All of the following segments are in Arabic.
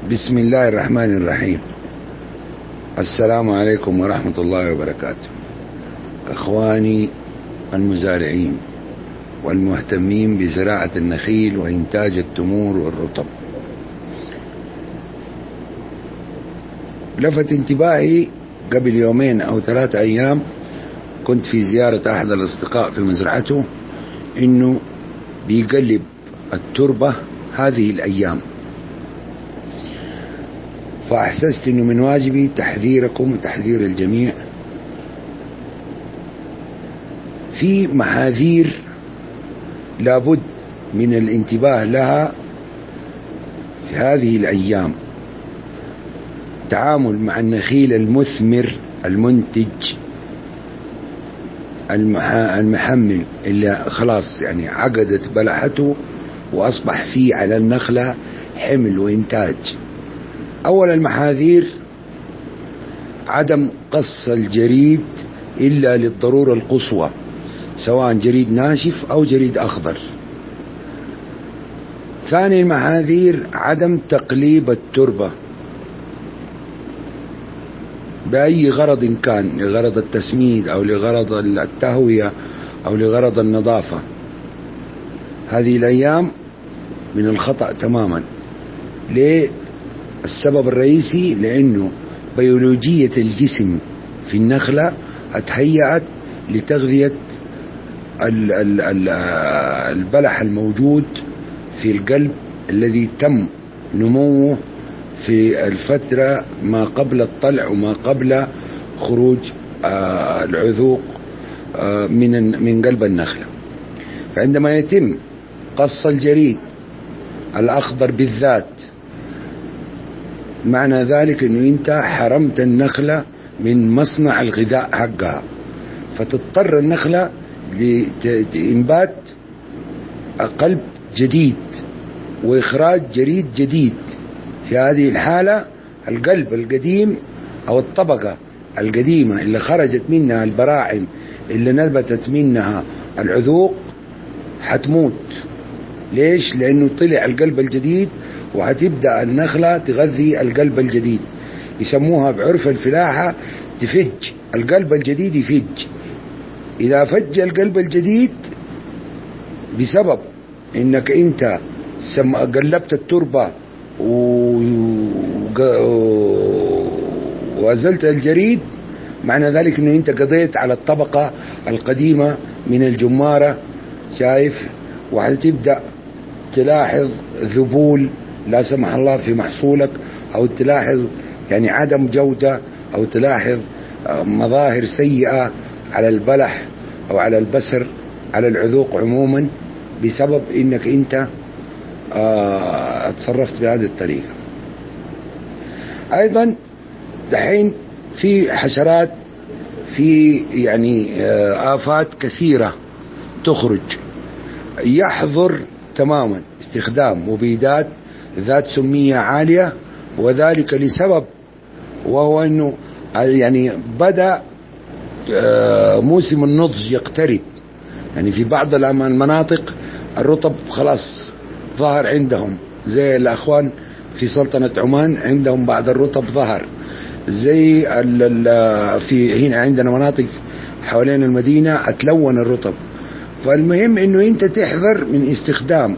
بسم الله الرحمن الرحيم. السلام عليكم ورحمة الله وبركاته. أخواني المزارعين والمهتمين بزراعة النخيل وإنتاج التمور والرطب، لفت انتباهي قبل يومين أو 3 أيام كنت في زيارة أحد الأصدقاء في مزرعته إنه بيقلب التربة هذه الأيام، فأحسست إنه من واجبي تحذيركم وتحذير الجميع. في محاذير لابد من الانتباه لها في هذه الأيام. تعامل مع النخيل المثمر المنتج المحمل اللي خلاص يعني عقدت بلحته وأصبح فيه على النخلة حمل وإنتاج. أول المحاذير عدم قص الجريد إلا للضرورة القصوى، سواء جريد ناشف أو جريد أخضر. ثاني المحاذير عدم تقليب التربة بأي غرض كان، لغرض التسميد أو لغرض التهوية أو لغرض النظافة. هذه الأيام من الخطأ تماما. ليه؟ السبب الرئيسي لأنه بيولوجية الجسم في النخلة اتهيأت لتغذية البلح الموجود في القلب الذي تم نموه في الفترة ما قبل الطلع وما قبل خروج العذوق من قلب النخلة. فعندما يتم قص الجريد الأخضر بالذات، معنى ذلك أنه أنت حرمت النخلة من مصنع الغذاء حقها، فتضطر النخلة لإنبات قلب جديد وإخراج جريد جديد. في هذه الحالة القلب القديم أو الطبقة القديمة اللي خرجت منها البراعم اللي نبتت منها العذوق حتموت. ليش؟ لأنه طلع القلب الجديد وهتبدأ النخلة تغذي القلب الجديد. يسموها بعرف الفلاحة تفج، القلب الجديد يفج. إذا فج القلب الجديد بسبب إنك أنت قلبت التربة وأزلت الجريد، معنى ذلك إنه أنت قضيت على الطبقة القديمة من الجمارة. شايف؟ وهتبدأ تلاحظ ذبول لا سمح الله في محصولك، أو تلاحظ يعني عدم جودة، أو تلاحظ مظاهر سيئة على البلح أو على البسر، على العذوق عموما، بسبب إنك أنت تصرفت بهذه الطريقة. أيضا دحين في حشرات، في يعني آفات كثيرة تخرج. يحظر تماما استخدام مبيدات ذات سمية عالية، وذلك لسبب، وهو أنه يعني بدأ موسم النضج يقترب. يعني في بعض المناطق الرطب خلاص ظهر عندهم، زي الأخوان في سلطنة عمان عندهم بعض الرطب ظهر، زي في هنا عندنا مناطق حوالين المدينة أتلون الرطب. فالمهم انه انت تحذر من استخدام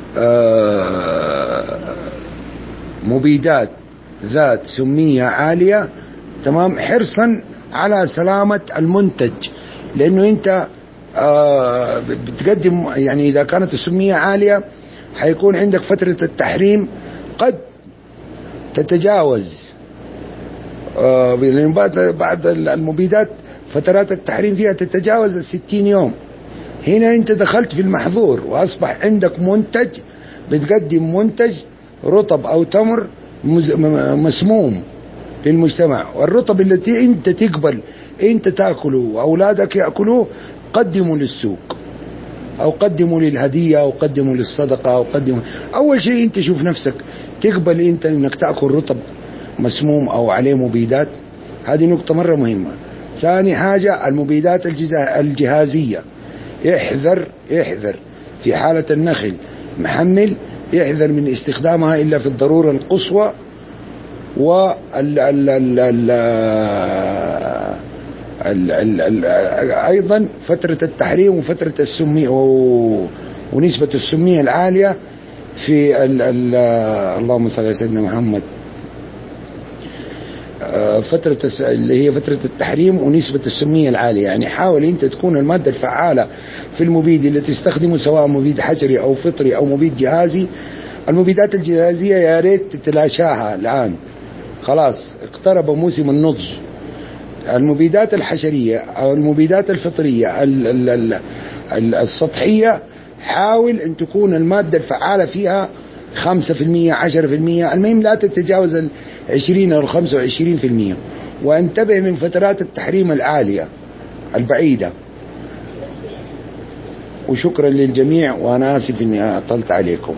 مبيدات ذات سمية عالية، تمام، حرصا على سلامة المنتج. لانه انت بتقدم، يعني اذا كانت السمية عالية حيكون عندك فترة التحريم قد تتجاوز، لأن بعض المبيدات فترات التحريم فيها تتجاوز 60 يوم. هنا انت دخلت في المحظور واصبح عندك منتج، بتقدم منتج رطب او تمر مسموم للمجتمع. والرطب التي انت تقبل انت تاكله واولادك ياكلوه قدموا للسوق، او قدموا للهدية، او قدموا للصدقة، او قدموا. اول شيء انت شوف نفسك تقبل انت انك تاكل رطب مسموم او عليه مبيدات. هذه نقطة مرة مهمة. ثاني حاجة المبيدات الجهازية. احذر في حالة النخل محمل، احذر من استخدامها إلا في الضرورة القصوى. أيضا فترة التحريم وفترة السمية ونسبة السمية العالية في اللهم صل على سيدنا محمد، فترة اللي هي فترة التحريم ونسبة السمية العالية. يعني حاول أنت تكون المادة الفعالة في المبيد اللي تستخدمه سواء مبيد حجري أو فطري أو مبيد جهازي. المبيدات الجهازية يا ريت تتلاشاها الآن، خلاص اقترب موسم النضج. المبيدات الحشرية أو المبيدات الفطرية السطحية حاول أن تكون المادة الفعالة فيها 5% 10%، المهم لا تتجاوز 20 أو 25%. وانتبه من فترات التحريم العالية البعيدة. وشكرا للجميع، وأنا آسف أني أطلت عليكم.